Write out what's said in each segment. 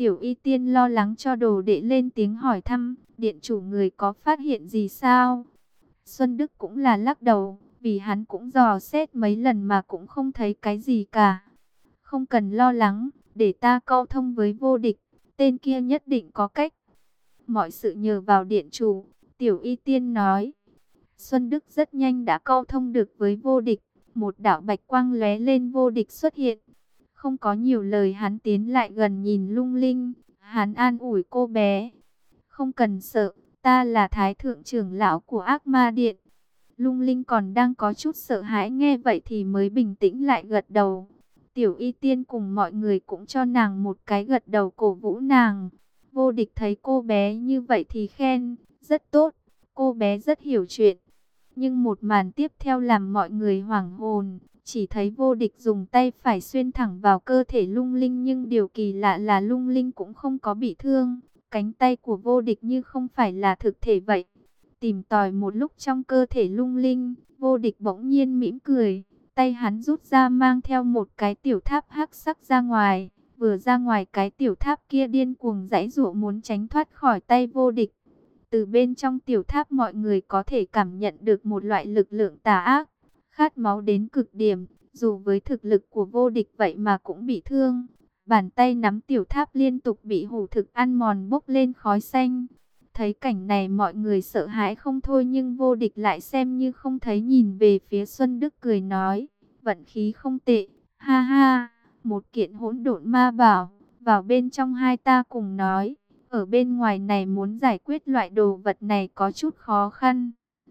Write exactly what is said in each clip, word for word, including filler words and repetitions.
Tiểu Y Tiên lo lắng cho đồ đệ lên tiếng hỏi thăm, điện chủ người có phát hiện gì sao? Xuân Đức cũng là lắc đầu, vì hắn cũng dò xét mấy lần mà cũng không thấy cái gì cả. Không cần lo lắng, để ta câu thông với vô địch, tên kia nhất định có cách. Mọi sự nhờ vào điện chủ, Tiểu Y Tiên nói. Xuân Đức rất nhanh đã câu thông được với vô địch, một đạo bạch quang lóe lên, vô địch xuất hiện. Không có nhiều lời, hắn tiến lại gần nhìn Lung Linh, hắn an ủi cô bé. Không cần sợ, ta là Thái Thượng trưởng lão của Ác Ma Điện. Lung Linh còn đang có chút sợ hãi, nghe vậy thì mới bình tĩnh lại gật đầu. Tiểu Y Tiên cùng mọi người cũng cho nàng một cái gật đầu cổ vũ nàng. Vô địch thấy cô bé như vậy thì khen, rất tốt, cô bé rất hiểu chuyện. Nhưng một màn tiếp theo làm mọi người hoảng hồn, chỉ thấy vô địch dùng tay phải xuyên thẳng vào cơ thể Lung Linh, nhưng điều kỳ lạ là Lung Linh cũng không có bị thương. Cánh tay của vô địch như không phải là thực thể vậy. Tìm tòi một lúc trong cơ thể Lung Linh, vô địch bỗng nhiên mỉm cười. Tay hắn rút ra mang theo một cái tiểu tháp hắc sắc ra ngoài. Vừa ra ngoài, cái tiểu tháp kia điên cuồng giãy giụa muốn tránh thoát khỏi tay vô địch. Từ bên trong tiểu tháp mọi người có thể cảm nhận được một loại lực lượng tà ác, khát máu đến cực điểm. Dù với thực lực của vô địch vậy mà cũng bị thương. Bàn tay nắm tiểu tháp liên tục bị hủ thực ăn mòn, bốc lên khói xanh. Thấy cảnh này mọi người sợ hãi không thôi, nhưng vô địch lại xem như không thấy, nhìn về phía Xuân Đức cười nói, vận khí không tệ, ha ha, một kiện hỗn độn ma bảo, vào bên trong hai ta cùng nói, ở bên ngoài này muốn giải quyết loại đồ vật này có chút khó khăn.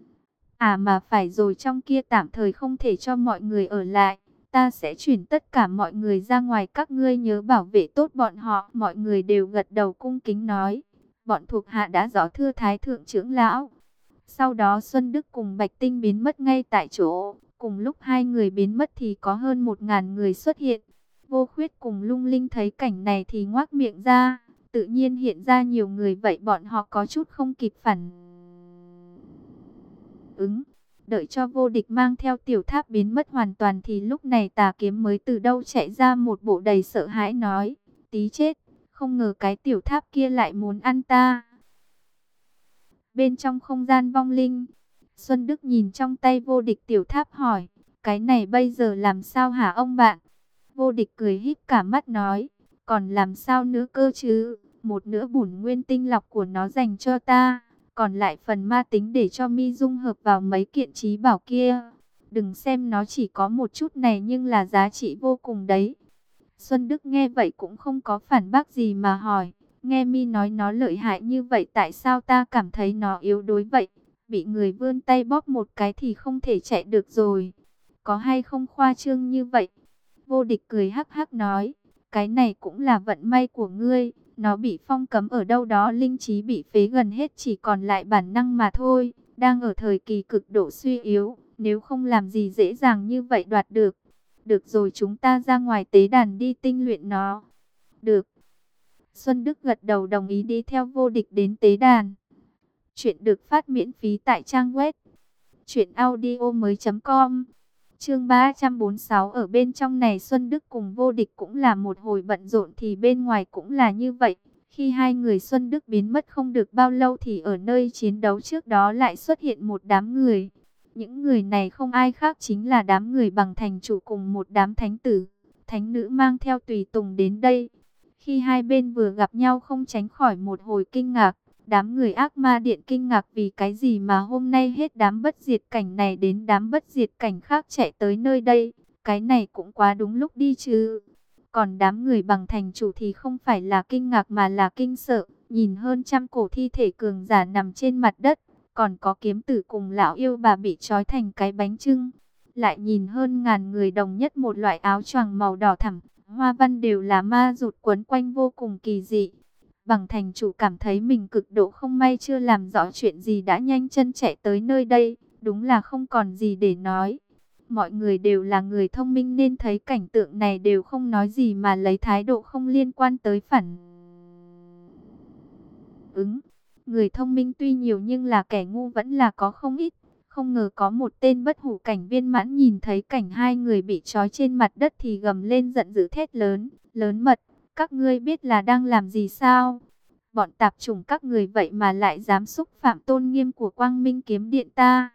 À mà phải rồi, trong kia tạm thời không thể cho mọi người ở lại. Ta sẽ chuyển tất cả mọi người ra ngoài, các ngươi nhớ bảo vệ tốt bọn họ. Mọi người đều gật đầu cung kính nói. Bọn thuộc hạ đã rõ thưa Thái Thượng trưởng lão. Sau đó Xuân Đức cùng Bạch Tinh biến mất ngay tại chỗ. Cùng lúc hai người biến mất thì có hơn một ngàn người xuất hiện. Vô Khuyết cùng Lung Linh thấy cảnh này thì ngoác miệng ra. Tự nhiên hiện ra nhiều người vậy bọn họ có chút không kịp phản ứng. Đợi cho vô địch mang theo tiểu tháp biến mất hoàn toàn thì lúc này Tà Kiếm mới từ đâu chạy ra, một bộ đầy sợ hãi nói, tí chết, không ngờ cái tiểu tháp kia lại muốn ăn ta. Bên trong không gian vong linh, Xuân Đức nhìn trong tay vô địch tiểu tháp hỏi, cái này bây giờ làm sao hả ông bạn? Vô địch cười híp cả mắt nói, còn làm sao nữa cơ chứ, một nửa bổn nguyên tinh lọc của nó dành cho ta. Còn lại phần ma tính để cho mi dung hợp vào mấy kiện trí bảo kia. Đừng xem nó chỉ có một chút này nhưng là giá trị vô cùng đấy. Xuân Đức nghe vậy cũng không có phản bác gì mà hỏi. Nghe mi nói nó lợi hại như vậy, tại sao ta cảm thấy nó yếu đuối vậy? Bị người vươn tay bóp một cái thì không thể chạy được rồi. Có hay không khoa trương như vậy? Vô địch cười hắc hắc nói. Cái này cũng là vận may của ngươi. Nó bị phong cấm ở đâu đó, linh trí bị phế gần hết, chỉ còn lại bản năng mà thôi. Đang ở thời kỳ cực độ suy yếu, nếu không làm gì dễ dàng như vậy đoạt được. Được rồi, chúng ta ra ngoài tế đàn đi tinh luyện nó. Được. Xuân Đức gật đầu đồng ý đi theo vô địch đến tế đàn. Chuyện được phát miễn phí tại trang web truyện audio mới chấm com. Chương ba trăm bốn mươi sáu. Ở bên trong này Xuân Đức cùng vô địch cũng là một hồi bận rộn, thì bên ngoài cũng là như vậy. Khi hai người Xuân Đức biến mất không được bao lâu thì ở nơi chiến đấu trước đó lại xuất hiện một đám người. Những người này không ai khác chính là đám người bằng thành chủ cùng một đám thánh tử, thánh nữ mang theo tùy tùng đến đây. Khi hai bên vừa gặp nhau không tránh khỏi một hồi kinh ngạc. Đám người Ác Ma Điện kinh ngạc vì cái gì mà hôm nay hết đám bất diệt cảnh này đến đám bất diệt cảnh khác chạy tới nơi đây. Cái này cũng quá đúng lúc đi chứ. Còn đám người bằng thành chủ thì không phải là kinh ngạc mà là kinh sợ. Nhìn hơn trăm cổ thi thể cường giả nằm trên mặt đất. Còn có kiếm tử cùng lão yêu bà bị trói thành cái bánh chưng. Lại nhìn hơn ngàn người đồng nhất một loại áo choàng màu đỏ thẳm. Hoa văn đều là ma rụt quấn quanh vô cùng kỳ dị. Bằng thành chủ cảm thấy mình cực độ không may, chưa làm rõ chuyện gì đã nhanh chân chạy tới nơi đây, đúng là không còn gì để nói. Mọi người đều là người thông minh nên thấy cảnh tượng này đều không nói gì mà lấy thái độ không liên quan tới phản ứng. Người thông minh tuy nhiều nhưng là kẻ ngu vẫn là có không ít. Không ngờ có một tên bất hủ cảnh viên mãn nhìn thấy cảnh hai người bị trói trên mặt đất thì gầm lên giận dữ thét lớn, lớn mật. Các ngươi biết là đang làm gì sao? Bọn tạp chủng các người vậy mà lại dám xúc phạm tôn nghiêm của Quang Minh kiếm điện ta.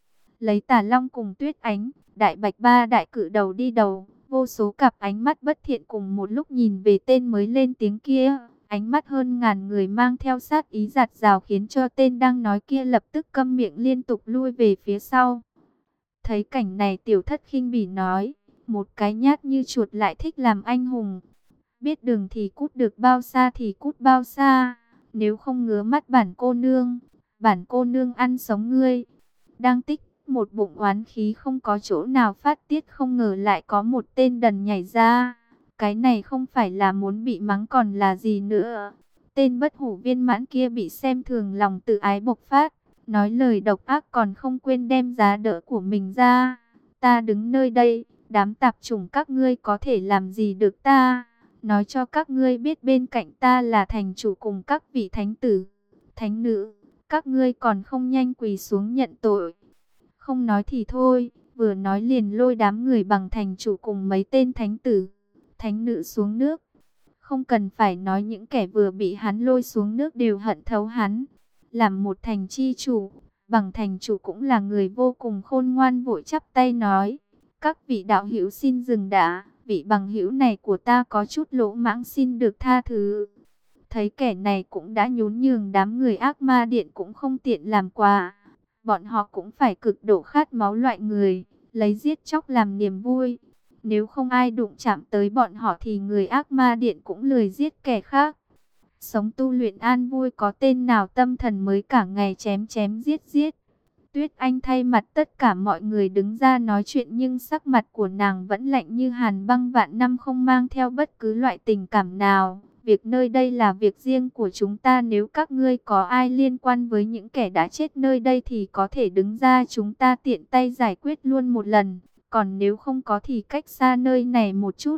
Lấy Tà Long cùng Tuyết Ánh, Đại Bạch ba đại cự đầu đi đầu, vô số cặp ánh mắt bất thiện cùng một lúc nhìn về tên mới lên tiếng kia. Ánh mắt hơn ngàn người mang theo sát ý giạt rào khiến cho tên đang nói kia lập tức câm miệng liên tục lui về phía sau. Thấy cảnh này Tiểu Thất khinh bỉ nói, một cái nhát như chuột lại thích làm anh hùng. Biết đường thì cút được bao xa thì cút bao xa, nếu không ngứa mắt bản cô nương, bản cô nương ăn sống ngươi. Đang tích một bụng oán khí không có chỗ nào phát tiết, không ngờ lại có một tên đần nhảy ra. Cái này không phải là muốn bị mắng còn là gì nữa. Tên bất hủ viên mãn kia bị xem thường lòng tự ái bộc phát, nói lời độc ác còn không quên đem giá đỡ của mình ra. Ta đứng nơi đây, đám tạp chủng các ngươi có thể làm gì được ta? Nói cho các ngươi biết bên cạnh ta là thành chủ cùng các vị thánh tử, thánh nữ. Các ngươi còn không nhanh quỳ xuống nhận tội. Không nói thì thôi, vừa nói liền lôi đám người bằng thành chủ cùng mấy tên thánh tử, thánh nữ xuống nước. Không cần phải nói những kẻ vừa bị hắn lôi xuống nước đều hận thấu hắn. Làm một thành chi chủ, bằng thành chủ cũng là người vô cùng khôn ngoan, vội chắp tay nói: các vị đạo hữu xin dừng đã, vị bằng hữu này của ta có chút lỗ mãng xin được tha thứ. Thấy kẻ này cũng đã nhún nhường, đám người ác ma điện cũng không tiện làm quà. Bọn họ cũng phải cực độ khát máu loại người, lấy giết chóc làm niềm vui. Nếu không ai đụng chạm tới bọn họ thì người ác ma điện cũng lười giết kẻ khác. Sống tu luyện an vui, có tên nào tâm thần mới cả ngày chém chém giết giết. Tuyết Anh thay mặt tất cả mọi người đứng ra nói chuyện, nhưng sắc mặt của nàng vẫn lạnh như hàn băng vạn năm, không mang theo bất cứ loại tình cảm nào. Việc nơi đây là việc riêng của chúng ta, nếu các ngươi có ai liên quan với những kẻ đã chết nơi đây thì có thể đứng ra, chúng ta tiện tay giải quyết luôn một lần. Còn nếu không có thì cách xa nơi này một chút.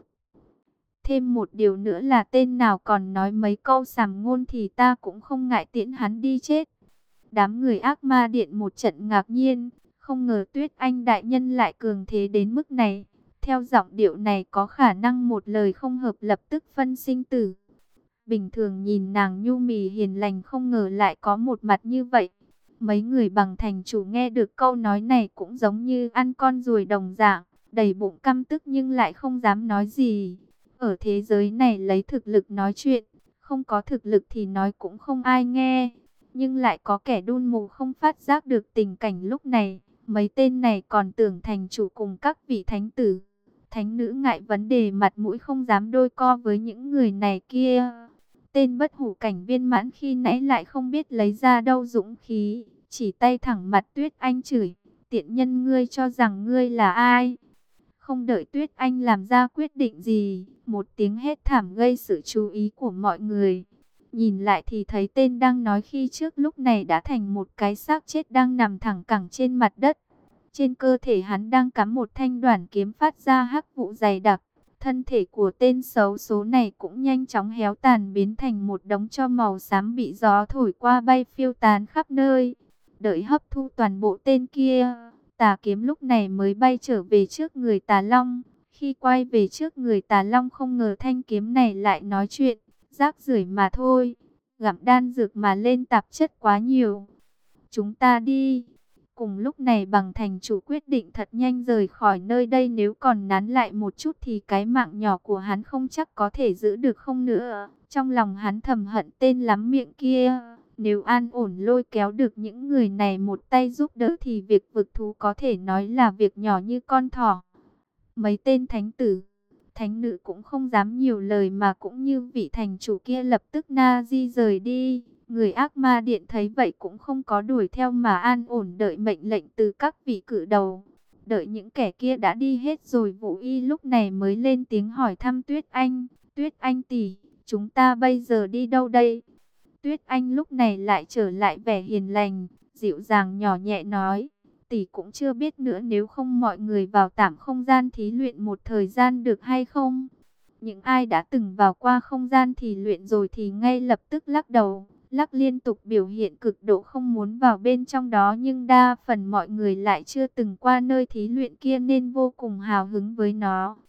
Thêm một điều nữa là tên nào còn nói mấy câu sàm ngôn thì ta cũng không ngại tiễn hắn đi chết. Đám người ác ma điện một trận ngạc nhiên, không ngờ Tuyết Anh đại nhân lại cường thế đến mức này. Theo giọng điệu này có khả năng một lời không hợp lập tức phân sinh tử. Bình thường nhìn nàng nhu mì hiền lành, không ngờ lại có một mặt như vậy. Mấy người bằng thành chủ nghe được câu nói này cũng giống như ăn con ruồi đồng dạng, đầy bụng căm tức nhưng lại không dám nói gì. Ở thế giới này lấy thực lực nói chuyện, không có thực lực thì nói cũng không ai nghe. Nhưng lại có kẻ đun mù không phát giác được tình cảnh lúc này. Mấy tên này còn tưởng thành chủ cùng các vị thánh tử, thánh nữ ngại vấn đề mặt mũi, không dám đôi co với những người này kia. Tên bất hủ cảnh viên mãn khi nãy lại không biết lấy ra đâu dũng khí, chỉ tay thẳng mặt Tuyết Anh chửi: tiện nhân, ngươi cho rằng ngươi là ai? Không đợi Tuyết Anh làm ra quyết định gì, một tiếng hét thảm gây sự chú ý của mọi người. Nhìn lại thì thấy tên đang nói khi trước lúc này đã thành một cái xác chết đang nằm thẳng cẳng trên mặt đất. Trên cơ thể hắn đang cắm một thanh đoản kiếm phát ra hắc vụ dày đặc. Thân thể của tên xấu số này cũng nhanh chóng héo tàn biến thành một đống tro màu xám bị gió thổi qua bay phiêu tán khắp nơi. Đợi hấp thu toàn bộ tên kia, tà kiếm lúc này mới bay trở về trước người Tà Long. Khi quay về trước người Tà Long, không ngờ thanh kiếm này lại nói chuyện: rác rưởi mà thôi, gặm đan dược mà lên tạp chất quá nhiều. Chúng ta đi. Cùng lúc này bằng thành chủ quyết định thật nhanh rời khỏi nơi đây, nếu còn nán lại một chút thì cái mạng nhỏ của hắn không chắc có thể giữ được không nữa. Trong lòng hắn thầm hận tên lắm miệng kia. Nếu an ổn lôi kéo được những người này một tay giúp đỡ thì việc vực thú có thể nói là việc nhỏ như con thỏ. Mấy tên thánh tử, thánh nữ cũng không dám nhiều lời mà cũng như vị thành chủ kia lập tức na di rời đi. Người ác ma điện thấy vậy cũng không có đuổi theo mà an ổn đợi mệnh lệnh từ các vị cử đầu. Đợi những kẻ kia đã đi hết rồi, Vũ Y lúc này mới lên tiếng hỏi thăm Tuyết Anh: Tuyết Anh tỷ, chúng ta bây giờ đi đâu đây? Tuyết Anh lúc này lại trở lại vẻ hiền lành, dịu dàng nhỏ nhẹ nói: tỷ cũng chưa biết nữa, nếu không mọi người vào tạm không gian thí luyện một thời gian được hay không? Những ai đã từng vào qua không gian thí luyện rồi thì ngay lập tức lắc đầu, lắc liên tục, biểu hiện cực độ không muốn vào bên trong đó. Nhưng đa phần mọi người lại chưa từng qua nơi thí luyện kia nên vô cùng hào hứng với nó.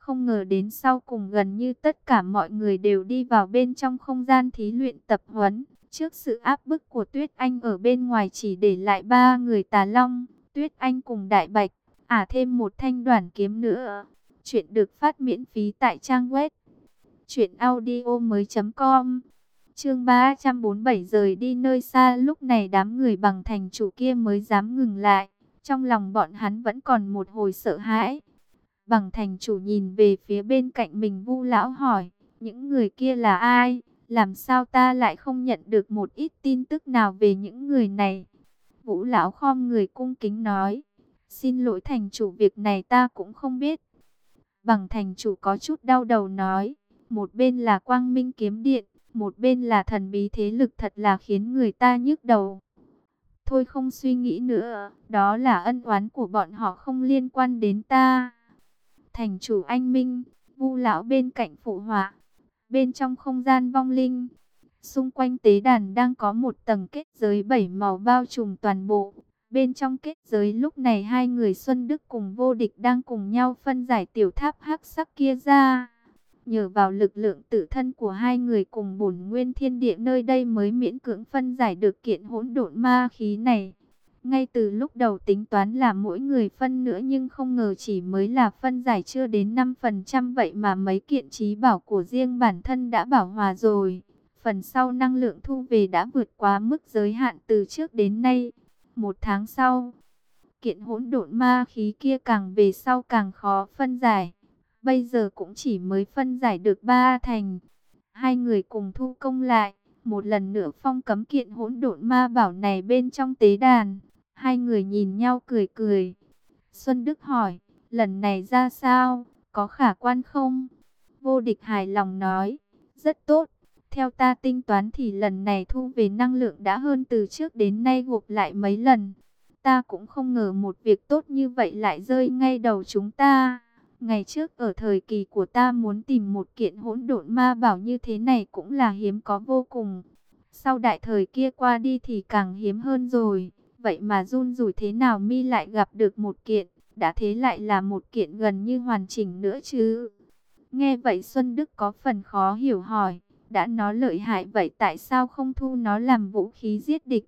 Không ngờ đến sau cùng gần như tất cả mọi người đều đi vào bên trong không gian thí luyện tập huấn. Trước sự áp bức của Tuyết Anh ở bên ngoài chỉ để lại ba người Tà Long, Tuyết Anh cùng Đại Bạch, à thêm một thanh đoản kiếm nữa. Chuyện được phát miễn phí tại trang web truyện audio mới com. Chương ba trăm bốn mươi bảy rời đi nơi xa, lúc này đám người bằng thành chủ kia mới dám ngừng lại. Trong lòng bọn hắn vẫn còn một hồi sợ hãi. Bằng thành chủ nhìn về phía bên cạnh mình, Vu lão hỏi, những người kia là ai? Làm sao ta lại không nhận được một ít tin tức nào về những người này? Vũ lão khom người cung kính nói, xin lỗi thành chủ, việc này ta cũng không biết. Bằng thành chủ có chút đau đầu nói, một bên là Quang Minh Kiếm Điện, một bên là thần bí thế lực, thật là khiến người ta nhức đầu. Thôi không suy nghĩ nữa, đó là ân oán của bọn họ, không liên quan đến ta. Thành chủ anh minh, Vu lão bên cạnh phụ họa. Bên trong không gian vong linh, xung quanh tế đàn đang có một tầng kết giới bảy màu bao trùm toàn bộ. Bên trong kết giới lúc này hai người Xuân Đức cùng Vô Địch đang cùng nhau phân giải tiểu tháp hắc sắc kia ra. Nhờ vào lực lượng tự thân của hai người cùng bổn nguyên thiên địa nơi đây mới miễn cưỡng phân giải được kiện hỗn độn ma khí này. Ngay từ lúc đầu tính toán là mỗi người phân nữa, nhưng không ngờ chỉ mới là phân giải chưa đến năm phần trăm, vậy mà mấy kiện trí bảo của riêng bản thân đã bảo hòa rồi. Phần sau năng lượng thu về đã vượt quá mức giới hạn từ trước đến nay. Một tháng sau, kiện hỗn độn ma khí kia càng về sau càng khó phân giải. Bây giờ cũng chỉ mới phân giải được ba thành. Hai người cùng thu công lại, một lần nữa phong cấm kiện hỗn độn ma bảo này bên trong tế đàn. Hai người nhìn nhau cười cười. Xuân Đức hỏi, lần này ra sao, có khả quan không? Vô Địch hài lòng nói, rất tốt. Theo ta tính toán thì lần này thu về năng lượng đã hơn từ trước đến nay gộp lại mấy lần. Ta cũng không ngờ một việc tốt như vậy lại rơi ngay đầu chúng ta. Ngày trước ở thời kỳ của ta muốn tìm một kiện hỗn độn ma bảo như thế này cũng là hiếm có vô cùng. Sau đại thời kia qua đi thì càng hiếm hơn rồi. Vậy mà run rủi thế nào mi lại gặp được một kiện, đã thế lại là một kiện gần như hoàn chỉnh nữa chứ. Nghe vậy Xuân Đức có phần khó hiểu hỏi, đã nó lợi hại vậy tại sao không thu nó làm vũ khí giết địch?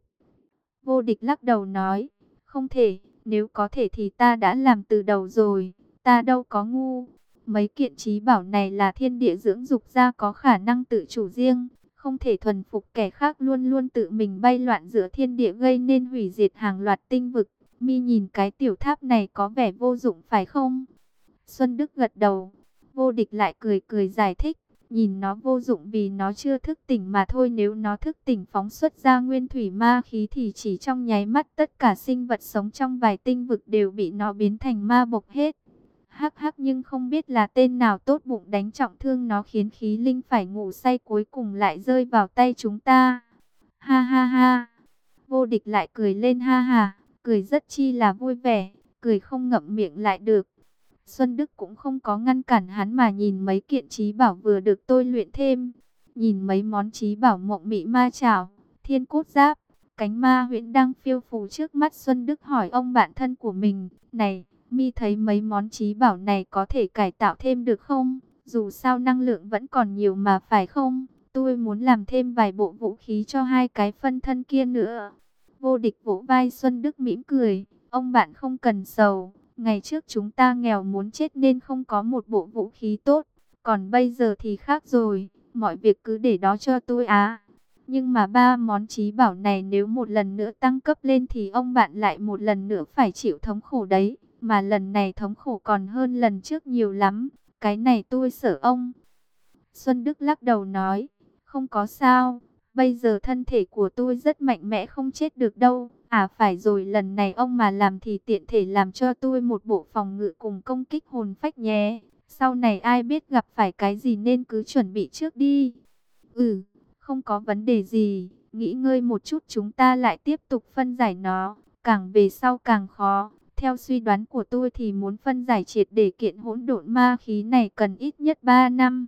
Vô Địch lắc đầu nói, không thể, nếu có thể thì ta đã làm từ đầu rồi, ta đâu có ngu. Mấy kiện trí bảo này là thiên địa dưỡng dục ra, có khả năng tự chủ riêng, không thể thuần phục kẻ khác luôn luôn tự mình bay loạn giữa thiên địa gây nên hủy diệt hàng loạt tinh vực. Mi nhìn cái tiểu tháp này có vẻ vô dụng phải không? Xuân Đức gật đầu. Vô Địch lại cười cười giải thích, nhìn nó vô dụng vì nó chưa thức tỉnh mà thôi, nếu nó thức tỉnh phóng xuất ra nguyên thủy ma khí thì chỉ trong nháy mắt tất cả sinh vật sống trong vài tinh vực đều bị nó biến thành ma bộc hết. Hắc hắc, nhưng không biết là tên nào tốt bụng đánh trọng thương nó khiến khí linh phải ngủ say, cuối cùng lại rơi vào tay chúng ta. Ha ha ha. Vô Địch lại cười lên ha ha, cười rất chi là vui vẻ, cười không ngậm miệng lại được. Xuân Đức cũng không có ngăn cản hắn mà nhìn mấy kiện trí bảo vừa được tôi luyện thêm. Nhìn mấy món trí bảo mộng mị ma chảo, thiên cốt giáp, cánh ma huyễn đang phiêu phù trước mắt. Xuân Đức hỏi ông bạn thân của mình, này, mi thấy mấy món trí bảo này có thể cải tạo thêm được không? Dù sao năng lượng vẫn còn nhiều mà phải không? Tôi muốn làm thêm vài bộ vũ khí cho hai cái phân thân kia nữa. Vô Địch vỗ vai Xuân Đức mỉm cười, ông bạn không cần sầu. Ngày trước chúng ta nghèo muốn chết nên không có một bộ vũ khí tốt. Còn bây giờ thì khác rồi, mọi việc cứ để đó cho tôi á. Nhưng mà ba món trí bảo này nếu một lần nữa tăng cấp lên thì ông bạn lại một lần nữa phải chịu thống khổ đấy. Mà lần này thống khổ còn hơn lần trước nhiều lắm. Cái này tôi sợ ông. Xuân Đức lắc đầu nói, không có sao. Bây giờ thân thể của tôi rất mạnh mẽ, không chết được đâu. À phải rồi, lần này ông mà làm thì tiện thể làm cho tôi một bộ phòng ngự cùng công kích hồn phách nhé. Sau này ai biết gặp phải cái gì nên cứ chuẩn bị trước đi. Ừ, không có vấn đề gì. Nghỉ ngơi một chút chúng ta lại tiếp tục phân giải nó. Càng về sau càng khó. Theo suy đoán của tôi thì muốn phân giải triệt để kiện hỗn độn ma khí này cần ít nhất ba năm.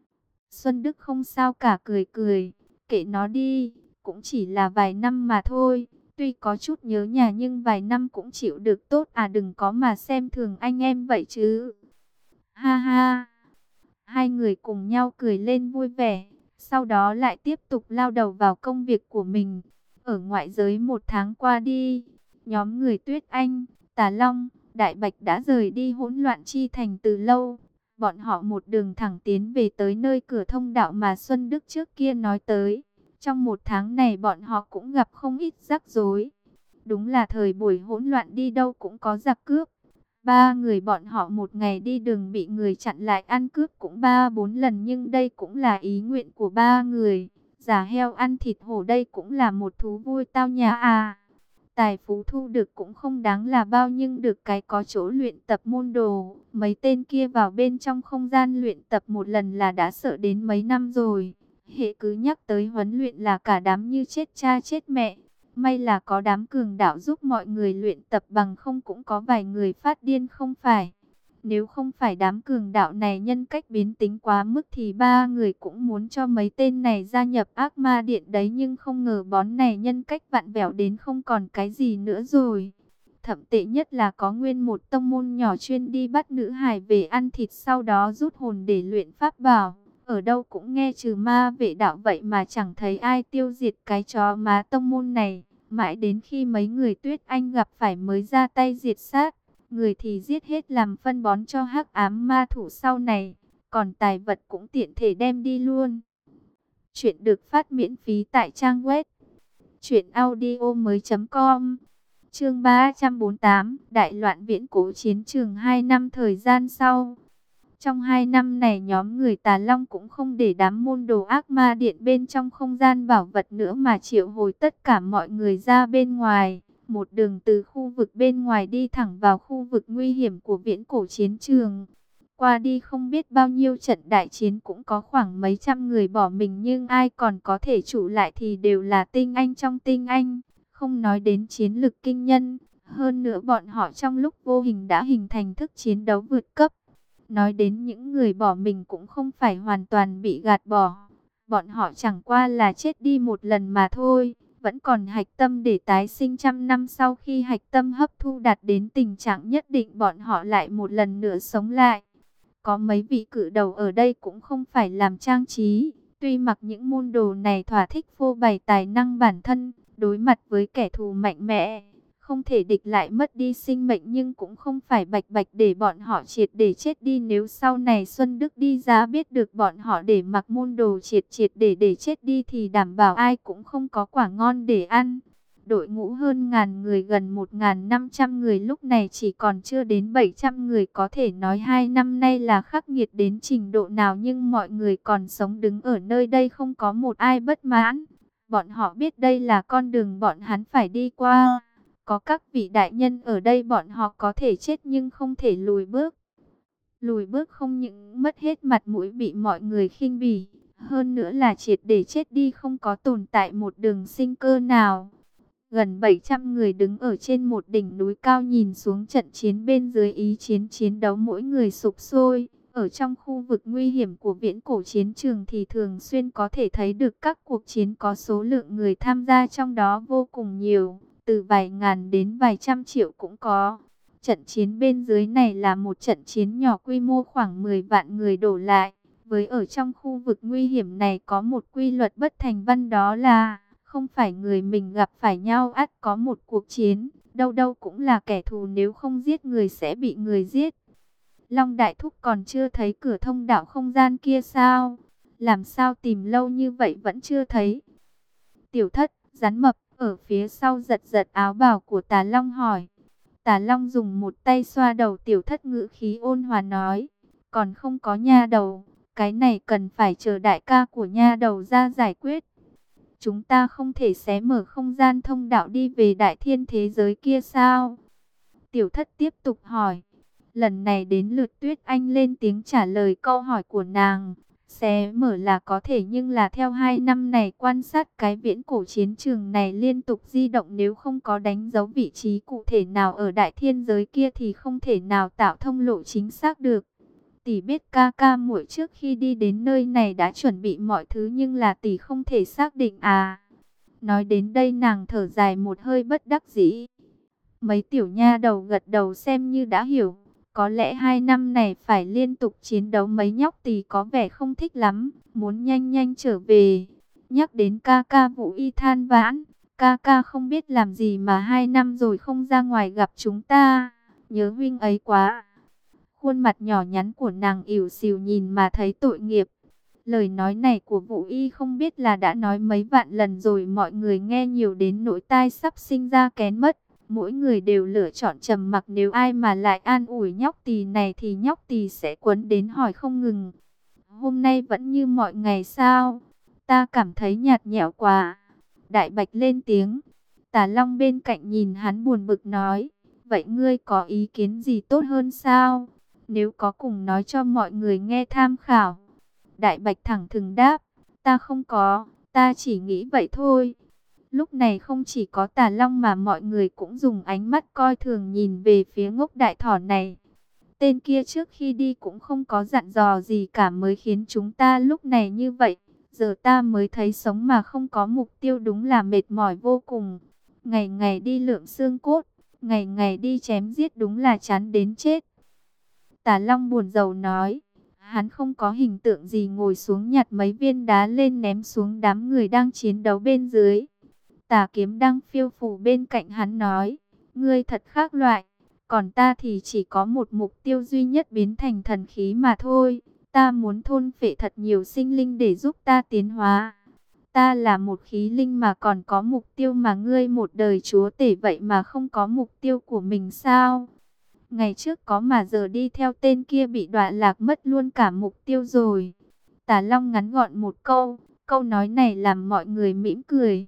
Xuân Đức không sao cả, cười cười. Kệ nó đi, cũng chỉ là vài năm mà thôi. Tuy có chút nhớ nhà nhưng vài năm cũng chịu được tốt à, đừng có mà xem thường anh em vậy chứ. Ha ha. Hai người cùng nhau cười lên vui vẻ, sau đó lại tiếp tục lao đầu vào công việc của mình. Ở ngoại giới một tháng qua đi, nhóm người Tuyết Anh, Tà Long, Đại Bạch đã rời đi hỗn loạn chi thành từ lâu. Bọn họ một đường thẳng tiến về tới nơi cửa thông đạo mà Xuân Đức trước kia nói tới. Trong một tháng này bọn họ cũng gặp không ít rắc rối. Đúng là thời buổi hỗn loạn, đi đâu cũng có giặc cướp. Ba người bọn họ một ngày đi đường bị người chặn lại ăn cướp cũng ba bốn lần, nhưng đây cũng là ý nguyện của ba người. Giả heo ăn thịt hổ đây cũng là một thú vui tao nhã à. Tài phú thu được cũng không đáng là bao, nhưng được cái có chỗ luyện tập môn đồ. Mấy tên kia vào bên trong không gian luyện tập một lần là đã sợ đến mấy năm rồi. Hệ cứ nhắc tới huấn luyện là cả đám như chết cha chết mẹ. May là có đám cường đạo giúp mọi người luyện tập, bằng không cũng có vài người phát điên không phải. Nếu không phải đám cường đạo này nhân cách biến tính quá mức thì ba người cũng muốn cho mấy tên này gia nhập ác ma điện đấy. Nhưng không ngờ bón này nhân cách vặn vẹo đến không còn cái gì nữa rồi. Thậm tệ nhất là có nguyên một tông môn nhỏ chuyên đi bắt nữ hài về ăn thịt, sau đó rút hồn để luyện pháp bảo. Ở đâu cũng nghe trừ ma vệ đạo, vậy mà chẳng thấy ai tiêu diệt cái chó má tông môn này. Mãi đến khi mấy người Tuyết Anh gặp phải mới ra tay diệt sát. Người thì giết hết làm phân bón cho hắc ám ma thủ sau này. Còn tài vật cũng tiện thể đem đi luôn. Chuyện được phát miễn phí tại trang web truyện audio mới chấm com. Chương ba trăm bốn mươi tám, Đại loạn viễn cổ chiến trường hai năm thời gian sau. Trong hai năm này nhóm người Tà Long cũng không để đám môn đồ ác ma điện bên trong không gian bảo vật nữa, mà triệu hồi tất cả mọi người ra bên ngoài. Một đường từ khu vực bên ngoài đi thẳng vào khu vực nguy hiểm của viễn cổ chiến trường. Qua đi không biết bao nhiêu trận đại chiến, cũng có khoảng mấy trăm người bỏ mình, nhưng ai còn có thể trụ lại thì đều là tinh anh trong tinh anh. Không nói đến chiến lực kinh nhân, hơn nữa bọn họ trong lúc vô hình đã hình thành thức chiến đấu vượt cấp. Nói đến những người bỏ mình cũng không phải hoàn toàn bị gạt bỏ. Bọn họ chẳng qua là chết đi một lần mà thôi. Vẫn còn hạch tâm để tái sinh trăm năm, sau khi hạch tâm hấp thu đạt đến tình trạng nhất định, bọn họ lại một lần nữa sống lại. Có mấy vị cự đầu ở đây cũng không phải làm trang trí. Tuy mặc những môn đồ này thỏa thích phô bày tài năng bản thân, đối mặt với kẻ thù mạnh mẽ, không thể địch lại mất đi sinh mệnh, nhưng cũng không phải bạch bạch để bọn họ triệt để chết đi. Nếu sau này Xuân Đức đi ra biết được bọn họ để mặc môn đồ triệt triệt để để chết đi thì đảm bảo ai cũng không có quả ngon để ăn. Đội ngũ hơn ngàn người, gần một nghìn năm trăm người lúc này chỉ còn chưa đến bảy trăm người. Có thể nói hai năm nay là khắc nghiệt đến trình độ nào, nhưng mọi người còn sống đứng ở nơi đây không có một ai bất mãn. Bọn họ biết đây là con đường bọn hắn phải đi qua. Có các vị đại nhân ở đây, bọn họ có thể chết nhưng không thể lùi bước. Lùi bước không những mất hết mặt mũi bị mọi người khinh bỉ, hơn nữa là triệt để chết đi, không có tồn tại một đường sinh cơ nào. Gần bảy trăm người đứng ở trên một đỉnh núi cao nhìn xuống trận chiến bên dưới, ý chiến chiến đấu mỗi người sục sôi. Ở trong khu vực nguy hiểm của viễn cổ chiến trường thì thường xuyên có thể thấy được các cuộc chiến có số lượng người tham gia trong đó vô cùng nhiều, từ vài ngàn đến vài trăm triệu cũng có. Trận chiến bên dưới này là một trận chiến nhỏ, quy mô khoảng mười vạn người đổ lại. Với ở trong khu vực nguy hiểm này có một quy luật bất thành văn, đó là không phải người mình gặp phải nhau ắt có một cuộc chiến, đâu đâu cũng là kẻ thù, nếu không giết người sẽ bị người giết. Long Đại Thúc còn chưa thấy cửa thông đạo không gian kia sao? Làm sao tìm lâu như vậy vẫn chưa thấy? Tiểu Thất, Rắn Mập ở phía sau giật giật áo bào của Tà Long hỏi. Tà Long dùng một tay xoa đầu Tiểu Thất, ngữ khí ôn hòa nói, còn không có nha đầu, cái này cần phải chờ đại ca của nha đầu ra giải quyết. Chúng ta không thể xé mở không gian thông đạo đi về đại thiên thế giới kia sao? Tiểu Thất tiếp tục hỏi. Lần này đến lượt Tuyết Anh lên tiếng trả lời câu hỏi của nàng. Xé mở là có thể, nhưng là theo hai năm này quan sát cái viễn cổ chiến trường này liên tục di động, nếu không có đánh dấu vị trí cụ thể nào ở đại thiên giới kia thì không thể nào tạo thông lộ chính xác được. Tỷ biết ca ca muội trước khi đi đến nơi này đã chuẩn bị mọi thứ, nhưng là tỷ không thể xác định à. Nói đến đây nàng thở dài một hơi bất đắc dĩ. Mấy tiểu nha đầu gật đầu xem như đã hiểu. Có lẽ hai năm này phải liên tục chiến đấu, mấy nhóc tỳ có vẻ không thích lắm, muốn nhanh nhanh trở về. Nhắc đến ca ca Vũ Y than vãn, ca ca không biết làm gì mà hai năm rồi không ra ngoài gặp chúng ta, nhớ huynh ấy quá. Khuôn mặt nhỏ nhắn của nàng ỉu xìu nhìn mà thấy tội nghiệp. Lời nói này của Vũ Y không biết là đã nói mấy vạn lần rồi, mọi người nghe nhiều đến nỗi tai sắp sinh ra kén mất. Mỗi người đều lựa chọn trầm mặc, nếu ai mà lại an ủi nhóc tỳ này thì nhóc tỳ sẽ quấn đến hỏi không ngừng. Hôm nay vẫn như mọi ngày sao? Ta cảm thấy nhạt nhẽo quá. Đại Bạch lên tiếng. Tà Long bên cạnh nhìn hắn buồn bực nói, vậy ngươi có ý kiến gì tốt hơn sao? Nếu có cùng nói cho mọi người nghe tham khảo. Đại Bạch thẳng thừng đáp, ta không có, ta chỉ nghĩ vậy thôi. Lúc này không chỉ có Tà Long mà mọi người cũng dùng ánh mắt coi thường nhìn về phía Ngốc Đại Thỏ này. Tên kia trước khi đi cũng không có dặn dò gì cả mới khiến chúng ta lúc này như vậy. Giờ ta mới thấy sống mà không có mục tiêu đúng là mệt mỏi vô cùng. Ngày ngày đi lượm xương cốt, ngày ngày đi chém giết đúng là chán đến chết. Tà Long buồn rầu nói. Hắn không có hình tượng gì, ngồi xuống nhặt mấy viên đá lên ném xuống đám người đang chiến đấu bên dưới. Tà Kiếm đang phiêu phù bên cạnh hắn nói, ngươi thật khác loại, còn ta thì chỉ có một mục tiêu duy nhất, biến thành thần khí mà thôi. Ta muốn thôn phệ thật nhiều sinh linh để giúp ta tiến hóa. Ta là một khí linh mà còn có mục tiêu, mà ngươi một đời chúa tể vậy mà không có mục tiêu của mình sao? Ngày trước có mà giờ đi theo tên kia bị đọa lạc mất luôn cả mục tiêu rồi. Tà Long ngắn gọn một câu, câu nói này làm mọi người mỉm cười.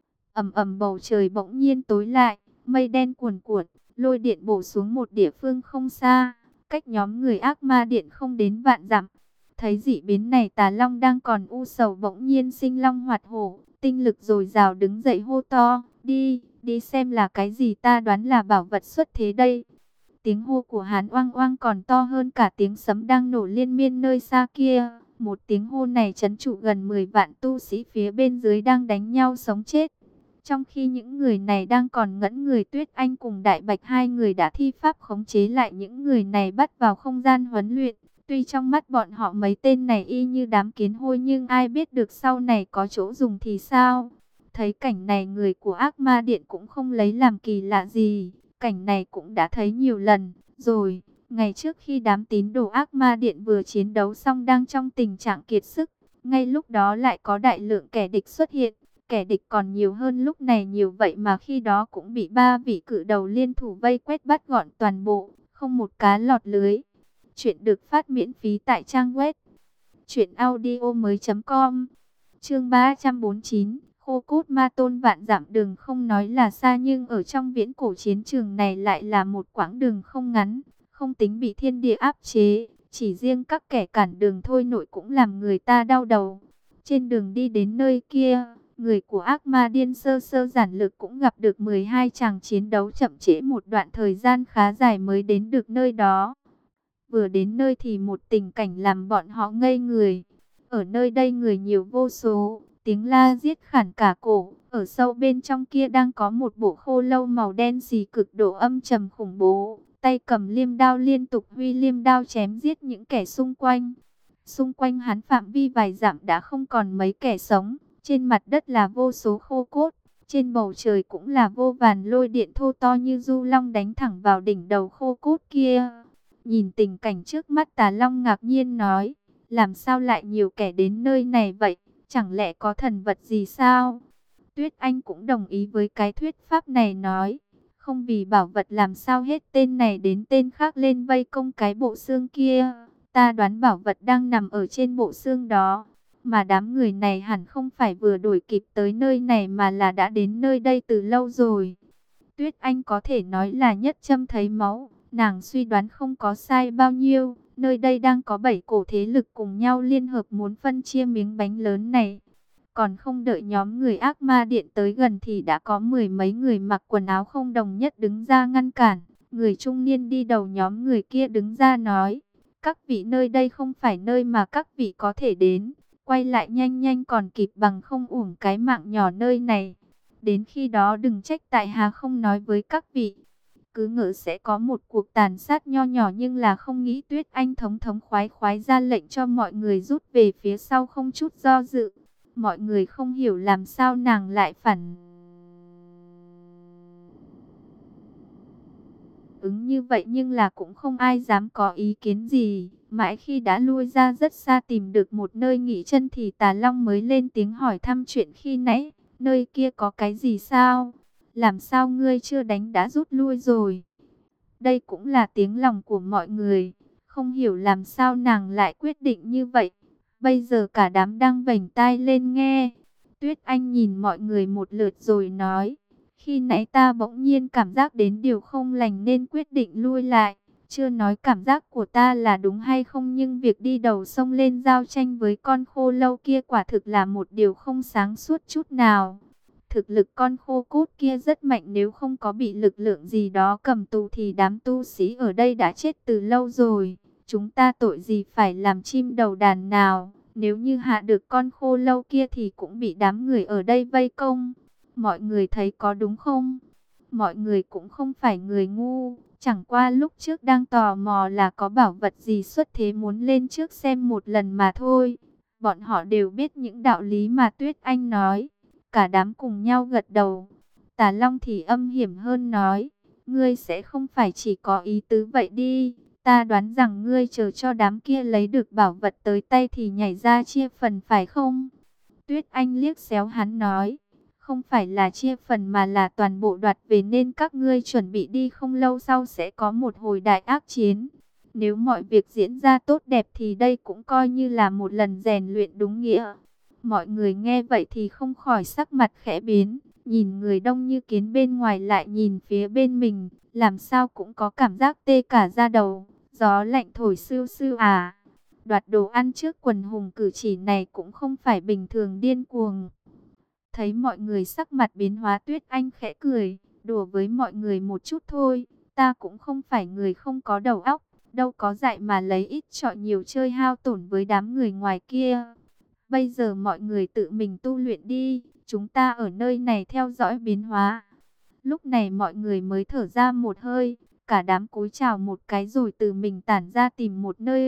Ầm ầm, bầu trời bỗng nhiên tối lại, mây đen cuồn cuộn, lôi điện bổ xuống một địa phương không xa, cách nhóm người ác ma điện không đến vạn dặm. Thấy dị biến này, Tà Long đang còn u sầu bỗng nhiên sinh long hoạt hổ, tinh lực dồi dào đứng dậy hô to, đi, đi xem là cái gì, ta đoán là bảo vật xuất thế đây. Tiếng hô của hắn oang oang còn to hơn cả tiếng sấm đang nổ liên miên nơi xa kia. Một tiếng hô này trấn trụ gần mười vạn tu sĩ phía bên dưới đang đánh nhau sống chết. Trong khi những người này đang còn ngẩn người, Tuyết Anh cùng Đại Bạch hai người đã thi pháp khống chế lại những người này, bắt vào không gian huấn luyện. Tuy trong mắt bọn họ mấy tên này y như đám kiến hôi, nhưng ai biết được sau này có chỗ dùng thì sao. Thấy cảnh này, người của Ác Ma Điện cũng không lấy làm kỳ lạ gì. Cảnh này cũng đã thấy nhiều lần rồi. Ngày trước khi đám tín đồ Ác Ma Điện vừa chiến đấu xong đang trong tình trạng kiệt sức, ngay lúc đó lại có đại lượng kẻ địch xuất hiện. Kẻ địch còn nhiều hơn lúc này nhiều, vậy mà khi đó cũng bị ba vị cự đầu liên thủ vây quét bắt gọn toàn bộ, không một cá lọt lưới. Chuyện được phát miễn phí tại trang web truyện audio mới chấm com. Chương ba trăm bốn mươi chín, Khô Cốt Ma Tôn. Vạn dặm đường không nói là xa, nhưng ở trong viễn cổ chiến trường này lại là một quãng đường không ngắn, không tính bị thiên địa áp chế, chỉ riêng các kẻ cản đường thôi nội cũng làm người ta đau đầu. Trên đường đi đến nơi kia, người của Ác Ma Điên sơ sơ giản lược cũng gặp được mười hai chàng chiến đấu, chậm trễ một đoạn thời gian khá dài mới đến được nơi đó. Vừa đến nơi thì một tình cảnh làm bọn họ ngây người. Ở nơi đây người nhiều vô số, tiếng la giết khản cả cổ. Ở sâu bên trong kia đang có một bộ khô lâu màu đen xì cực độ âm trầm khủng bố, tay cầm liêm đao liên tục huy liêm đao chém giết những kẻ xung quanh. Xung quanh hắn phạm vi vài dặm đã không còn mấy kẻ sống. Trên mặt đất là vô số khô cốt, trên bầu trời cũng là vô vàn lôi điện thô to như du long đánh thẳng vào đỉnh đầu khô cốt kia. Nhìn tình cảnh trước mắt, Tà Long ngạc nhiên nói, làm sao lại nhiều kẻ đến nơi này vậy, chẳng lẽ có thần vật gì sao? Tuyết Anh cũng đồng ý với cái thuyết pháp này, nói, không vì bảo vật làm sao hết tên này đến tên khác lên vây công cái bộ xương kia. Ta đoán bảo vật đang nằm ở trên bộ xương đó. Mà đám người này hẳn không phải vừa đuổi kịp tới nơi này mà là đã đến nơi đây từ lâu rồi. Tuyết Anh có thể nói là nhất châm thấy máu. Nàng suy đoán không có sai bao nhiêu. Nơi đây đang có bảy cổ thế lực cùng nhau liên hợp muốn phân chia miếng bánh lớn này. Còn không đợi nhóm người Ác Ma Điện tới gần thì đã có mười mấy người mặc quần áo không đồng nhất đứng ra ngăn cản. Người trung niên đi đầu nhóm người kia đứng ra nói, các vị, nơi đây không phải nơi mà các vị có thể đến. Quay lại nhanh nhanh còn kịp, bằng không uổng cái mạng nhỏ nơi này. Đến khi đó đừng trách tại hạ không nói với các vị. Cứ ngỡ sẽ có một cuộc tàn sát nho nhỏ, nhưng là không nghĩ Tuyết Anh thống thống khoái khoái ra lệnh cho mọi người rút về phía sau không chút do dự. Mọi người không hiểu làm sao nàng lại phản ứng như vậy, nhưng là cũng không ai dám có ý kiến gì. Mãi khi đã lui ra rất xa tìm được một nơi nghỉ chân thì Tà Long mới lên tiếng hỏi thăm chuyện khi nãy. Nơi kia có cái gì sao? Làm sao ngươi chưa đánh đã rút lui rồi? Đây cũng là tiếng lòng của mọi người. Không hiểu làm sao nàng lại quyết định như vậy. Bây giờ cả đám đang vểnh tai lên nghe. Tuyết Anh nhìn mọi người một lượt rồi nói. Khi nãy ta bỗng nhiên cảm giác đến điều không lành nên quyết định lui lại. Chưa nói cảm giác của ta là đúng hay không, nhưng việc đi đầu sông lên giao tranh với con khô lâu kia quả thực là một điều không sáng suốt chút nào. Thực lực con khô cốt kia rất mạnh, nếu không có bị lực lượng gì đó cầm tù thì đám tu sĩ ở đây đã chết từ lâu rồi. Chúng ta tội gì phải làm chim đầu đàn nào, nếu như hạ được con khô lâu kia thì cũng bị đám người ở đây vây công. Mọi người thấy có đúng không? Mọi người cũng không phải người ngu, chẳng qua lúc trước đang tò mò là có bảo vật gì xuất thế muốn lên trước xem một lần mà thôi. Bọn họ đều biết những đạo lý mà Tuyết Anh nói. Cả đám cùng nhau gật đầu. Tà Long thì âm hiểm hơn nói, ngươi sẽ không phải chỉ có ý tứ vậy đi. Ta đoán rằng ngươi chờ cho đám kia lấy được bảo vật tới tay thì nhảy ra chia phần phải không? Tuyết Anh liếc xéo hắn nói, không phải là chia phần mà là toàn bộ đoạt về, nên các ngươi chuẩn bị đi, không lâu sau sẽ có một hồi đại ác chiến. Nếu mọi việc diễn ra tốt đẹp thì đây cũng coi như là một lần rèn luyện đúng nghĩa. Mọi người nghe vậy thì không khỏi sắc mặt khẽ biến, nhìn người đông như kiến bên ngoài lại nhìn phía bên mình, làm sao cũng có cảm giác tê cả da đầu, gió lạnh thổi sưu sưu à. Đoạt đồ ăn trước quần hùng, cử chỉ này cũng không phải bình thường điên cuồng. Thấy mọi người sắc mặt biến hóa, Tuyết Anh khẽ cười, đùa với mọi người một chút thôi, ta cũng không phải người không có đầu óc, đâu có dạy mà lấy ít chọi nhiều chơi hao tổn với đám người ngoài kia. Bây giờ mọi người tự mình tu luyện đi, chúng ta ở nơi này theo dõi biến hóa. Lúc này mọi người mới thở ra một hơi, cả đám cúi chào một cái rồi từ mình tản ra tìm một nơi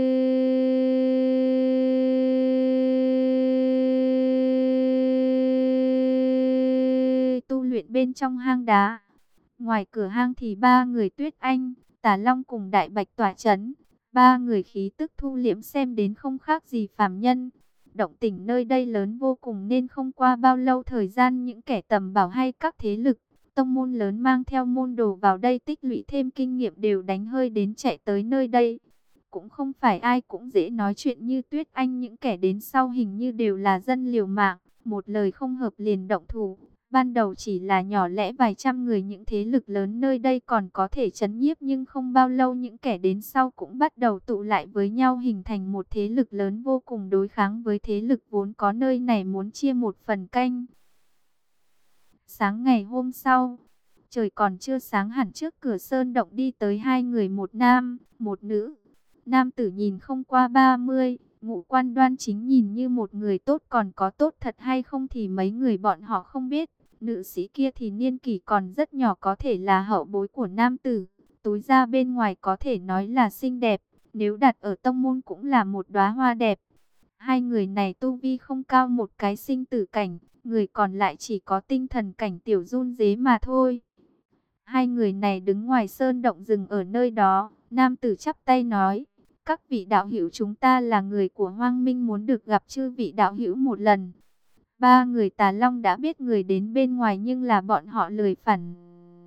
tu luyện bên trong hang đá. Ngoài cửa hang thì ba người Tuyết Anh, Tà Long cùng Đại Bạch tỏa chấn. Ba người khí tức thu liễm, xem đến không khác gì phàm nhân. Động tĩnh nơi đây lớn vô cùng nên không qua bao lâu thời gian, những kẻ tầm bảo hay các thế lực, tông môn lớn mang theo môn đồ vào đây tích lũy thêm kinh nghiệm đều đánh hơi đến chạy tới nơi đây. Cũng không phải ai cũng dễ nói chuyện như Tuyết Anh, những kẻ đến sau hình như đều là dân liều mạng, một lời không hợp liền động thủ. Ban đầu chỉ là nhỏ lẻ vài trăm người, những thế lực lớn nơi đây còn có thể trấn nhiếp, nhưng không bao lâu những kẻ đến sau cũng bắt đầu tụ lại với nhau hình thành một thế lực lớn vô cùng đối kháng với thế lực vốn có nơi này muốn chia một phần canh. Sáng ngày hôm sau, trời còn chưa sáng hẳn, trước cửa sơn động đi tới hai người, một nam, một nữ. Nam tử nhìn không qua ba mươi, ngũ quan đoan chính, nhìn như một người tốt, còn có tốt thật hay không thì mấy người bọn họ không biết. Nữ sĩ kia thì niên kỷ còn rất nhỏ, có thể là hậu bối của nam tử. Túi da bên ngoài có thể nói là xinh đẹp, nếu đặt ở tông môn cũng là một đóa hoa đẹp. Hai người này tu vi không cao, một cái sinh tử cảnh, người còn lại chỉ có tinh thần cảnh tiểu run dế mà thôi. Hai người này đứng ngoài sơn động rừng ở nơi đó, nam tử chắp tay nói, các vị đạo hữu, chúng ta là người của Hoang Minh, muốn được gặp chư vị đạo hữu một lần. Ba người Tà Long đã biết người đến bên ngoài, nhưng là bọn họ lười phản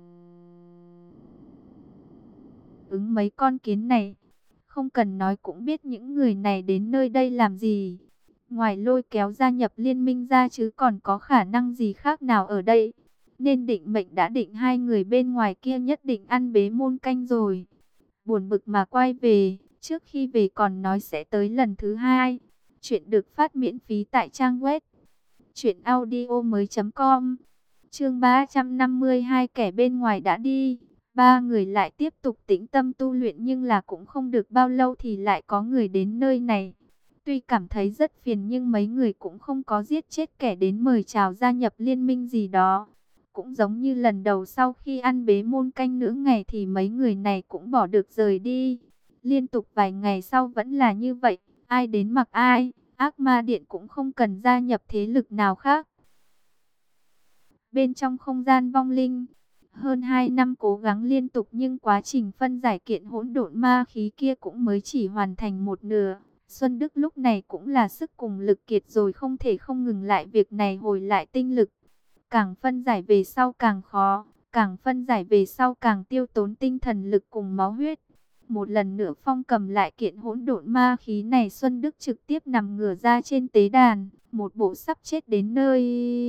ứng mấy con kiến này. Không cần nói cũng biết những người này đến nơi đây làm gì. Ngoài lôi kéo gia nhập liên minh ra chứ còn có khả năng gì khác nào ở đây. Nên định mệnh đã định, hai người bên ngoài kia nhất định ăn bế môn canh rồi. Buồn bực mà quay về, trước khi về còn nói sẽ tới lần thứ hai. Chuyện được phát miễn phí tại trang web truyện audio mới chấm com. Chương ba trăm năm mươi hai, kẻ bên ngoài đã đi. Ba người lại tiếp tục tĩnh tâm tu luyện, nhưng là cũng không được bao lâu thì lại có người đến nơi này. Tuy cảm thấy rất phiền nhưng mấy người cũng không có giết chết kẻ đến mời chào gia nhập liên minh gì đó. cũng giống như lần đầu, sau khi ăn bế môn canh nửa ngày thì mấy người này cũng bỏ được rời đi. Liên tục vài ngày sau vẫn là như vậy, ai đến mặc ai, Ác Ma Điện cũng không cần gia nhập thế lực nào khác. Bên trong không gian vong linh, hơn hai năm cố gắng liên tục nhưng quá trình phân giải kiện hỗn độn ma khí kia cũng mới chỉ hoàn thành một nửa. Xuân Đức lúc này cũng là sức cùng lực kiệt rồi, không thể không ngừng lại việc này, hồi lại tinh lực. Càng phân giải về sau càng khó, càng phân giải về sau càng tiêu tốn tinh thần lực cùng máu huyết. Một lần nữa phong cầm lại kiện hỗn độn ma khí này, Xuân Đức trực tiếp nằm ngửa ra trên tế đàn, một bộ sắp chết đến nơi.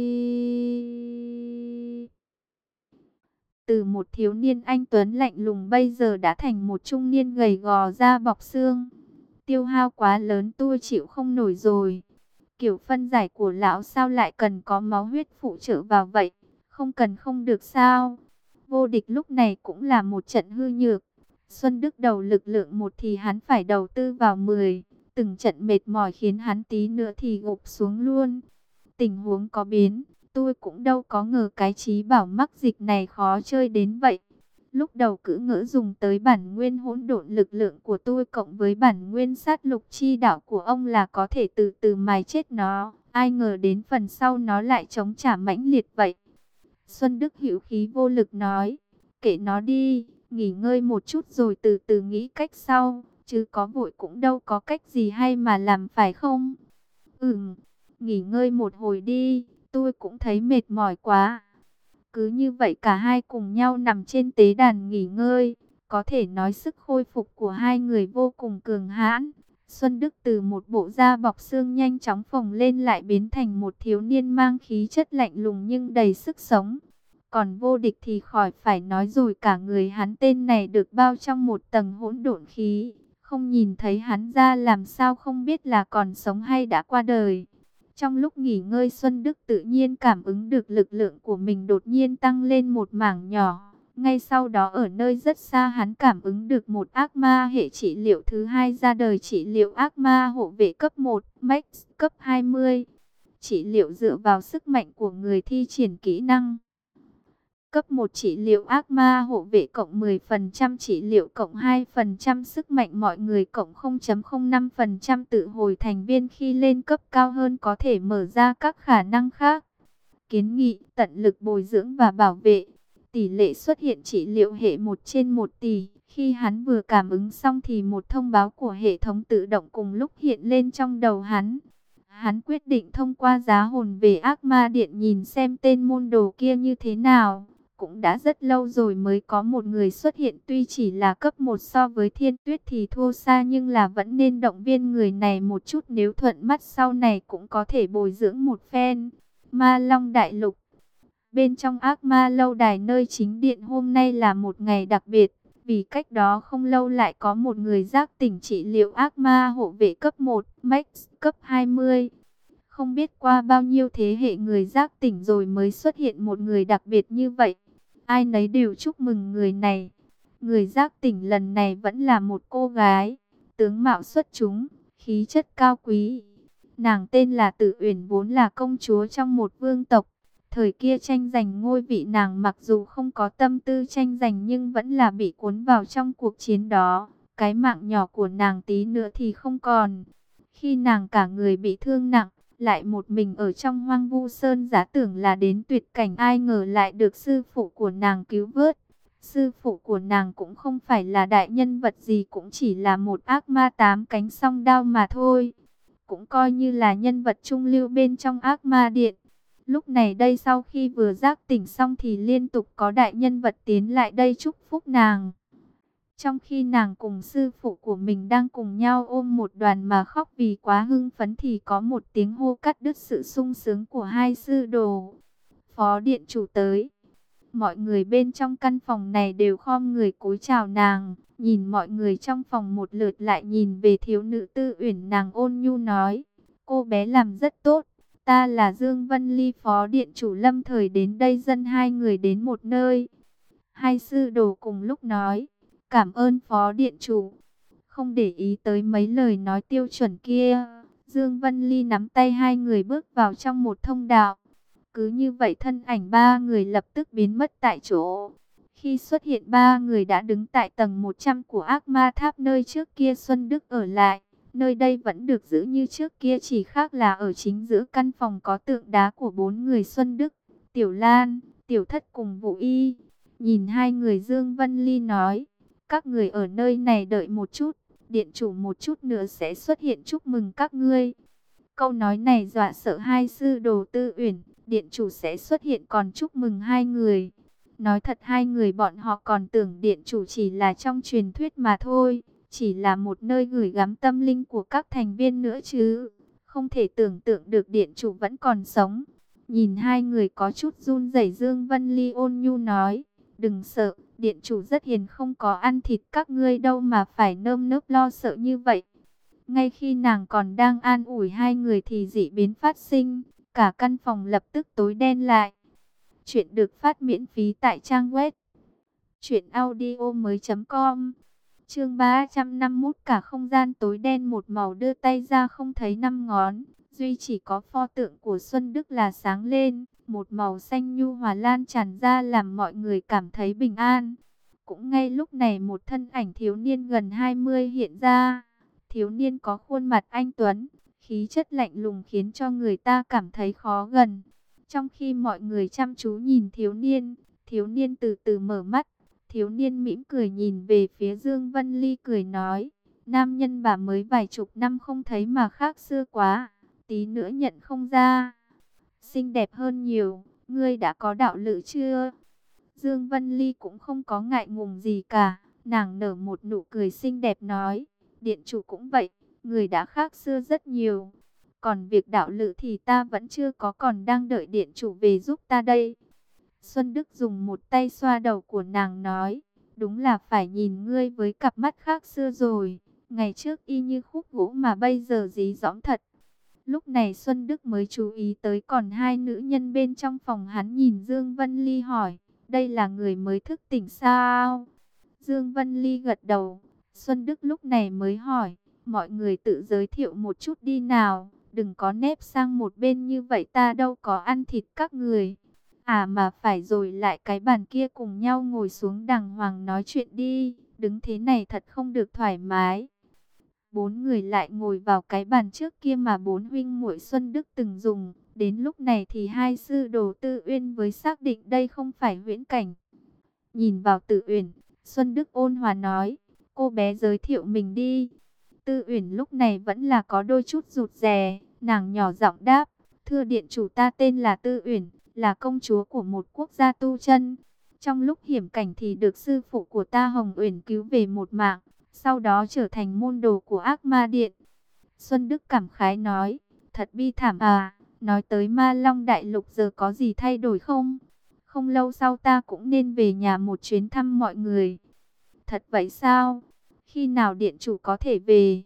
Từ một thiếu niên anh tuấn lạnh lùng bây giờ đã thành một trung niên gầy gò da bọc xương. Tiêu hao quá lớn, tôi chịu không nổi rồi. Kiểu phân giải của lão sao lại cần có máu huyết phụ trợ vào vậy? Không cần không được sao? Vô Địch lúc này cũng là một trận hư nhược. Xuân Đức đầu lực lượng một thì hắn phải đầu tư vào mười. Từng trận mệt mỏi khiến hắn tí nữa thì gục xuống luôn. Tình huống có biến, tôi cũng đâu có ngờ cái trí bảo mắc dịch này khó chơi đến vậy. Lúc đầu cứ ngỡ dùng tới bản nguyên hỗn độn lực lượng của tôi cộng với bản nguyên sát lục chi đạo của ông là có thể từ từ mài chết nó. Ai ngờ đến phần sau nó lại chống trả mãnh liệt vậy. Xuân Đức hữu khí vô lực nói, kệ nó đi, nghỉ ngơi một chút rồi từ từ nghĩ cách sau, chứ có vội cũng đâu có cách gì hay mà làm, phải không? Ừm, nghỉ ngơi một hồi đi, tôi cũng thấy mệt mỏi quá. Cứ như vậy cả hai cùng nhau nằm trên tế đàn nghỉ ngơi. Có thể nói sức khôi phục của hai người vô cùng cường hãn. Xuân Đức từ một bộ da bọc xương nhanh chóng phồng lên lại biến thành một thiếu niên mang khí chất lạnh lùng nhưng đầy sức sống. Còn Vô Địch thì khỏi phải nói rồi, cả người hắn tên này được bao trong một tầng hỗn độn khí. Không nhìn thấy hắn ra làm sao không biết là còn sống hay đã qua đời. Trong lúc nghỉ ngơi, Xuân Đức tự nhiên cảm ứng được lực lượng của mình đột nhiên tăng lên một mảng nhỏ. Ngay sau đó ở nơi rất xa hắn cảm ứng được một ác ma hệ trị liệu thứ hai ra đời, trị liệu ác ma hộ vệ cấp một, Max cấp hai mươi. Trị liệu dựa vào sức mạnh của người thi triển kỹ năng. Cấp một trị liệu ác ma hộ vệ cộng mười phần trăm, trị liệu cộng hai phần trăm sức mạnh mọi người cộng không phẩy không năm phần trăm tự hồi thành viên, khi lên cấp cao hơn có thể mở ra các khả năng khác. Kiến nghị tận lực bồi dưỡng và bảo vệ. Tỷ lệ xuất hiện trị liệu hệ một trên một tỷ. Khi hắn vừa cảm ứng xong thì một thông báo của hệ thống tự động cùng lúc hiện lên trong đầu hắn. Hắn quyết định thông qua giá hồn về Ác Ma Điện nhìn xem tên môn đồ kia như thế nào. Cũng đã rất lâu rồi mới có một người xuất hiện, tuy chỉ là cấp một so với Thiên Tuyết thì thua xa, nhưng là vẫn nên động viên người này một chút, nếu thuận mắt sau này cũng có thể bồi dưỡng một phen. Ma Long Đại Lục. Bên trong ác ma lâu đài nơi chính điện, hôm nay là một ngày đặc biệt, vì cách đó không lâu lại có một người giác tỉnh trị liệu ác ma hộ vệ cấp một, Max cấp hai mươi. Không biết qua bao nhiêu thế hệ người giác tỉnh rồi mới xuất hiện một người đặc biệt như vậy. Ai nấy đều chúc mừng người này. Người giác tỉnh lần này vẫn là một cô gái, tướng mạo xuất chúng, khí chất cao quý. Nàng tên là Tử Uyển, vốn là công chúa trong một vương tộc. Thời kia tranh giành ngôi vị, nàng mặc dù không có tâm tư tranh giành nhưng vẫn là bị cuốn vào trong cuộc chiến đó. Cái mạng nhỏ của nàng tí nữa thì không còn. Khi nàng cả người bị thương nặng, lại một mình ở trong hoang vu sơn giả, tưởng là đến tuyệt cảnh, ai ngờ lại được sư phụ của nàng cứu vớt. Sư phụ của nàng cũng không phải là đại nhân vật gì, cũng chỉ là một ác ma tám cánh song đao mà thôi. Cũng coi như là nhân vật trung lưu bên trong ác ma điện. Lúc này đây sau khi vừa giác tỉnh xong thì liên tục có đại nhân vật tiến lại đây chúc phúc nàng. Trong khi nàng cùng sư phụ của mình đang cùng nhau ôm một đoàn mà khóc vì quá hưng phấn thì có một tiếng hô cắt đứt sự sung sướng của hai sư đồ. Phó điện chủ tới. Mọi người bên trong căn phòng này đều khom người cúi chào nàng. Nhìn mọi người trong phòng một lượt lại nhìn về thiếu nữ Tư Uyển, nàng ôn nhu nói: cô bé làm rất tốt. Ta là Dương Vân Ly, phó điện chủ lâm thời đến đây dẫn hai người đến một nơi. Hai sư đồ cùng lúc nói: cảm ơn phó điện chủ. Không để ý tới mấy lời nói tiêu chuẩn kia, Dương Vân Ly nắm tay hai người bước vào trong một thông đạo. Cứ như vậy thân ảnh ba người lập tức biến mất tại chỗ. Khi xuất hiện ba người đã đứng tại tầng một trăm của ác ma tháp nơi trước kia Xuân Đức ở lại. Nơi đây vẫn được giữ như trước kia, chỉ khác là ở chính giữa căn phòng có tượng đá của bốn người Xuân Đức, Tiểu Lan, Tiểu Thất cùng Vũ Y. Nhìn hai người, Dương Vân Ly nói, các người ở nơi này đợi một chút, điện chủ một chút nữa sẽ xuất hiện chúc mừng các ngươi. Câu nói này dọa sợ hai sư đồ Tư Uyển, điện chủ sẽ xuất hiện còn chúc mừng hai người. Nói thật hai người bọn họ còn tưởng điện chủ chỉ là trong truyền thuyết mà thôi, chỉ là một nơi gửi gắm tâm linh của các thành viên nữa chứ. Không thể tưởng tượng được điện chủ vẫn còn sống. Nhìn hai người có chút run rẩy, Dương Vân Ly ôn nhu nói, đừng sợ, điện chủ rất hiền, không có ăn thịt các ngươi đâu mà phải nơm nớp lo sợ như vậy. Ngay khi nàng còn đang an ủi hai người thì dị biến phát sinh, cả căn phòng lập tức tối đen lại. Chuyện được phát miễn phí tại trang web truyện audio mới chấm com. Chương ba trăm năm mươi mốt, cả không gian tối đen một màu, đưa tay ra không thấy năm ngón, duy chỉ có pho tượng của Xuân Đức là sáng lên, một màu xanh nhu hòa lan tràn ra làm mọi người cảm thấy bình an. Cũng ngay lúc này một thân ảnh thiếu niên gần hai mươi hiện ra. Thiếu niên có khuôn mặt anh tuấn, khí chất lạnh lùng khiến cho người ta cảm thấy khó gần. Trong khi mọi người chăm chú nhìn thiếu niên, thiếu niên từ từ mở mắt. Thiếu niên mỉm cười nhìn về phía Dương Vân Ly cười nói, nam nhân bà mới vài chục năm không thấy mà khác xưa quá, tí nữa nhận không ra. Xinh đẹp hơn nhiều, ngươi đã có đạo lữ chưa? Dương Vân Ly cũng không có ngại ngùng gì cả, nàng nở một nụ cười xinh đẹp nói, điện chủ cũng vậy, người đã khác xưa rất nhiều. Còn việc đạo lữ thì ta vẫn chưa có, còn đang đợi điện chủ về giúp ta đây. Xuân Đức dùng một tay xoa đầu của nàng nói, đúng là phải nhìn ngươi với cặp mắt khác xưa rồi. Ngày trước y như khúc gỗ mà bây giờ dí dỏm thật. Lúc này Xuân Đức mới chú ý tới còn hai nữ nhân bên trong phòng, hắn nhìn Dương Vân Ly hỏi, đây là người mới thức tỉnh sao? Dương Vân Ly gật đầu. Xuân Đức lúc này mới hỏi, mọi người tự giới thiệu một chút đi nào, đừng có nép sang một bên như vậy, ta đâu có ăn thịt các người. À mà phải rồi, lại cái bàn kia cùng nhau ngồi xuống đàng hoàng nói chuyện đi, đứng thế này thật không được thoải mái. Bốn người lại ngồi vào cái bàn trước kia mà bốn huynh muội Xuân Đức từng dùng. Đến lúc này thì hai sư đồ Tư Uyên mới xác định đây không phải huyễn cảnh. Nhìn vào Tư Uyển, Xuân Đức ôn hòa nói, cô bé giới thiệu mình đi. Tư Uyển lúc này vẫn là có đôi chút rụt rè, nàng nhỏ giọng đáp, thưa điện chủ, ta tên là Tư Uyển, là công chúa của một quốc gia tu chân. Trong lúc hiểm cảnh thì được sư phụ của ta Hồng Uyển cứu về một mạng, sau đó trở thành môn đồ của ác ma điện. Xuân Đức cảm khái nói, thật bi thảm à, nói tới Ma Long Đại Lục giờ có gì thay đổi không? Không lâu sau ta cũng nên về nhà một chuyến thăm mọi người. Thật vậy sao? Khi nào điện chủ có thể về?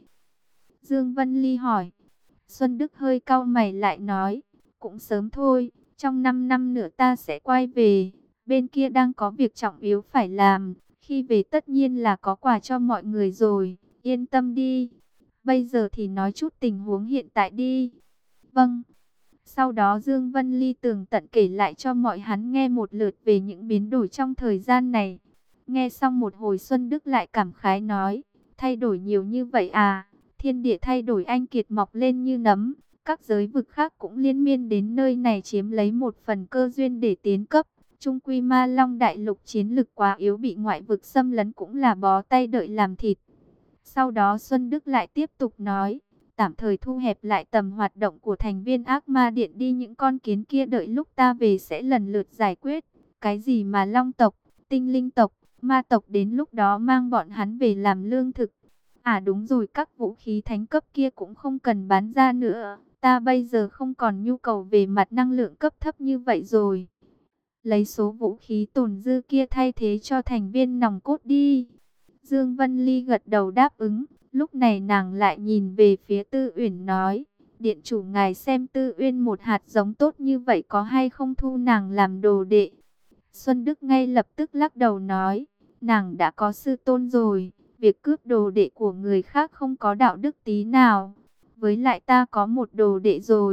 Dương Vân Ly hỏi. Xuân Đức hơi cau mày lại nói, cũng sớm thôi, trong năm năm nữa ta sẽ quay về. Bên kia đang có việc trọng yếu phải làm, khi về tất nhiên là có quà cho mọi người rồi, yên tâm đi. Bây giờ thì nói chút tình huống hiện tại đi. Vâng. Sau đó Dương Vân Ly tường tận kể lại cho mọi hắn nghe một lượt về những biến đổi trong thời gian này. Nghe xong một hồi, Xuân Đức lại cảm khái nói, thay đổi nhiều như vậy à? Thiên địa thay đổi, anh kiệt mọc lên như nấm, các giới vực khác cũng liên miên đến nơi này chiếm lấy một phần cơ duyên để tiến cấp. Trung quy Ma Long Đại Lục chiến lực quá yếu, bị ngoại vực xâm lấn cũng là bó tay đợi làm thịt. Sau đó Xuân Đức lại tiếp tục nói, tạm thời thu hẹp lại tầm hoạt động của thành viên ác ma điện đi, những con kiến kia đợi lúc ta về sẽ lần lượt giải quyết. Cái gì mà long tộc, tinh linh tộc, ma tộc, đến lúc đó mang bọn hắn về làm lương thực. À đúng rồi, các vũ khí thánh cấp kia cũng không cần bán ra nữa. Ta bây giờ không còn nhu cầu về mặt năng lượng cấp thấp như vậy rồi. Lấy số vũ khí tồn dư kia thay thế cho thành viên nòng cốt đi. Dương Vân Ly gật đầu đáp ứng. Lúc này nàng lại nhìn về phía Tư Uyển nói, điện chủ ngài xem Tư Uyên một hạt giống tốt như vậy có hay không thu nàng làm đồ đệ. Xuân Đức ngay lập tức lắc đầu nói, nàng đã có sư tôn rồi, việc cướp đồ đệ của người khác không có đạo đức tí nào. Với lại ta có một đồ đệ rồi,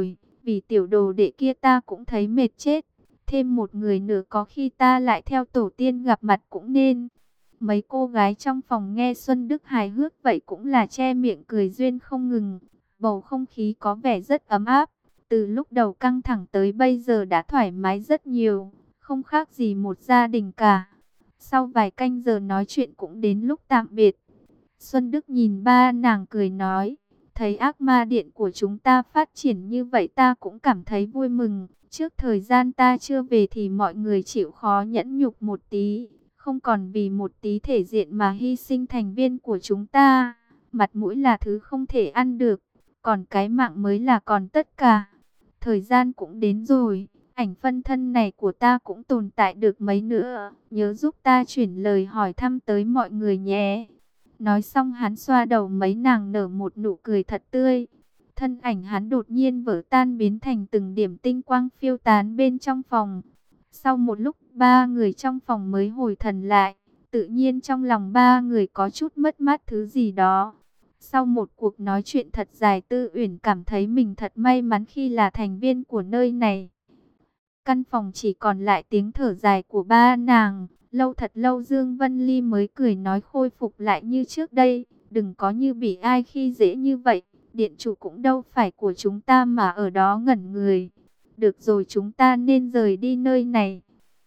vì tiểu đồ đệ kia ta cũng thấy mệt chết. Thêm một người nữa có khi ta lại theo tổ tiên gặp mặt cũng nên. Mấy cô gái trong phòng nghe Xuân Đức hài hước vậy cũng là che miệng cười duyên không ngừng. Bầu không khí có vẻ rất ấm áp. Từ lúc đầu căng thẳng tới bây giờ đã thoải mái rất nhiều. Không khác gì một gia đình cả. Sau vài canh giờ nói chuyện cũng đến lúc tạm biệt. Xuân Đức nhìn ba nàng cười nói. Thấy ác ma điện của chúng ta phát triển như vậy ta cũng cảm thấy vui mừng. Trước thời gian ta chưa về thì mọi người chịu khó nhẫn nhục một tí. Không còn vì một tí thể diện mà hy sinh thành viên của chúng ta. Mặt mũi là thứ không thể ăn được. Còn cái mạng mới là còn tất cả. Thời gian cũng đến rồi. Ảnh phân thân này của ta cũng tồn tại được mấy nữa. Nhớ giúp ta chuyển lời hỏi thăm tới mọi người nhé. Nói xong hắn xoa đầu mấy nàng nở một nụ cười thật tươi. Thân ảnh hắn đột nhiên vỡ tan biến thành từng điểm tinh quang phiêu tán bên trong phòng. Sau một lúc ba người trong phòng mới hồi thần lại. Tự nhiên trong lòng ba người có chút mất mát thứ gì đó. Sau một cuộc nói chuyện thật dài Tư Uyển cảm thấy mình thật may mắn khi là thành viên của nơi này. Căn phòng chỉ còn lại tiếng thở dài của ba nàng. Lâu thật lâu Dương Vân Ly mới cười nói khôi phục lại như trước đây. Đừng có như bị ai khi dễ như vậy. Điện chủ cũng đâu phải của chúng ta mà ở đó ngẩn người. Được rồi, chúng ta nên rời đi nơi này.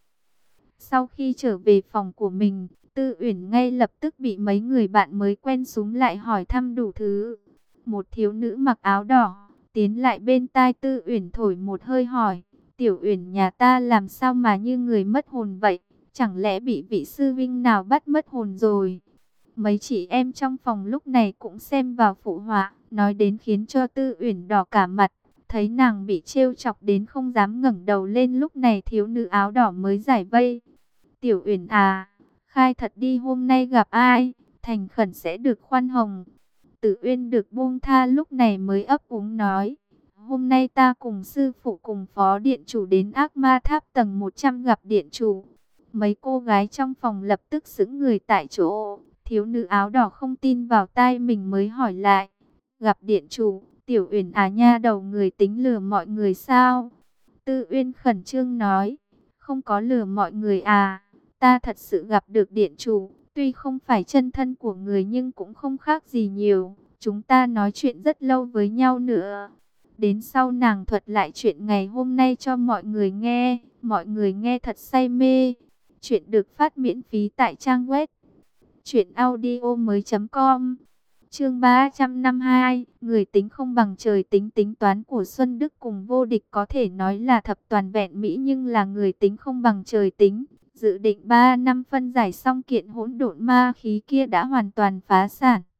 Sau khi trở về phòng của mình, Tư Uyển ngay lập tức bị mấy người bạn mới quen súm lại hỏi thăm đủ thứ. Một thiếu nữ mặc áo đỏ tiến lại bên tai Tư Uyển thổi một hơi hỏi: Tiểu Uyển nhà ta làm sao mà như người mất hồn vậy? Chẳng lẽ bị vị sư vinh nào bắt mất hồn rồi? Mấy chị em trong phòng lúc này cũng xem vào phụ họa, nói đến khiến cho Tư Uyển đỏ cả mặt. Thấy nàng bị trêu chọc đến không dám ngẩng đầu lên, lúc này thiếu nữ áo đỏ mới giải vây. Tiểu Uyển à, khai thật đi, hôm nay gặp ai, thành khẩn sẽ được khoan hồng. Tử Uyên được buông tha lúc này mới ấp úng nói: Hôm nay ta cùng sư phụ cùng phó điện chủ đến ác ma tháp tầng một trăm gặp điện chủ. Mấy cô gái trong phòng lập tức sững người tại chỗ. Thiếu nữ áo đỏ không tin vào tai mình mới hỏi lại: Gặp điện chủ? Tiểu Uyển à nha đầu, người tính lừa mọi người sao? Tư Uyên khẩn trương nói: Không có lừa mọi người à, ta thật sự gặp được điện chủ. Tuy không phải chân thân của người nhưng cũng không khác gì nhiều. Chúng ta nói chuyện rất lâu với nhau nữa. Đến sau nàng thuật lại chuyện ngày hôm nay cho mọi người nghe. Mọi người nghe thật say mê. Chuyện được phát miễn phí tại trang web truyện audio mới chấm com. Chương ba trăm năm mươi hai, người tính không bằng trời tính. Tính toán của Xuân Đức cùng Vô Địch có thể nói là thập toàn vẹn mỹ, nhưng là người tính không bằng trời tính. Dự định ba năm phân giải xong kiện hỗn độn ma khí kia đã hoàn toàn phá sản.